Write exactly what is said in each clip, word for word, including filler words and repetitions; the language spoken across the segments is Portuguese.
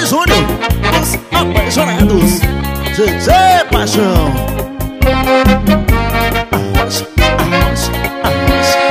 Júnior, os apaixonados, G G Paixão. Arrocha, arrocha, arrocha.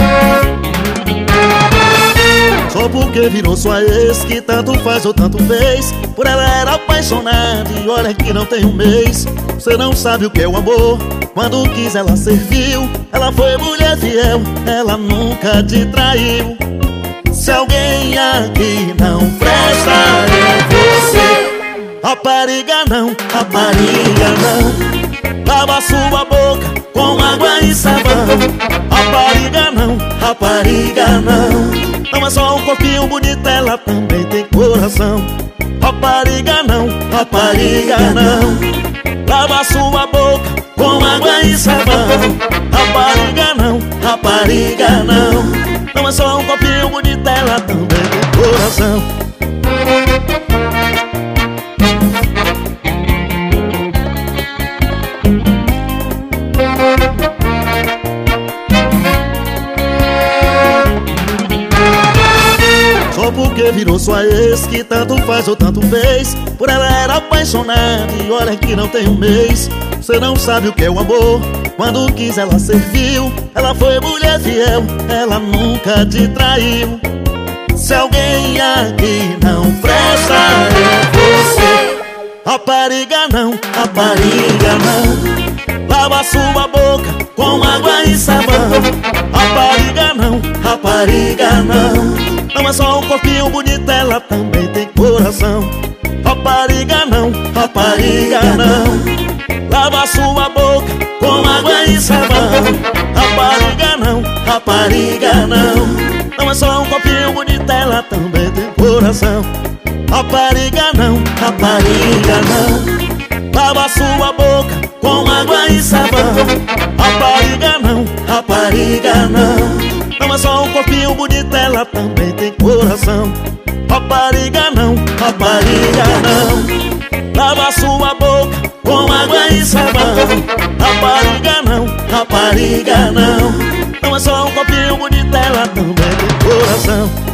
Só porque virou sua ex, que tanto faz ou tanto fez. Por ela era apaixonado e olha que não tem um mês. Você não sabe o que é o amor, quando quis ela serviu. Ela foi mulher fiel, ela nunca te traiu. Se alguém aqui não presta é você. Rapariga não, rapariga não. Lava sua boca com água e sabão. Rapariga não, rapariga não. Não é só um corpinho bonito, ela também tem coração. Rapariga não, rapariga não. Lava sua boca com água e sabão. Rapariga não, rapariga não. Não é só um copinho bonito, ela também tem coração. Só porque virou sua ex, que tanto faz ou tanto fez. Por ela era apaixonado e olha que não tem um mês. Você não sabe o que é o amor, quando quis ela serviu. Ela foi mulher fiel, ela nunca te traiu. Se alguém aqui não presta é você. Rapariga não, rapariga não. Lava sua boca com água e sabão. Rapariga não, rapariga não. Não é só um corpinho bonito, ela também tem coração. Rapariga não, rapariga não. Lava sua boca com água e sabão. Rapariga não, rapariga não. Não é só um copinho bonito, ela também tem coração. Rapariga não, rapariga não. Lava sua boca com água e sabão. Rapariga não, rapariga não. Não é só um corpinho bonito, ela também tem coração. Rapariga não, rapariga não. Lava sua boca com água e sabão. Rapariga não, rapariga não. Não é só um copinho bonito, ela também tem coração.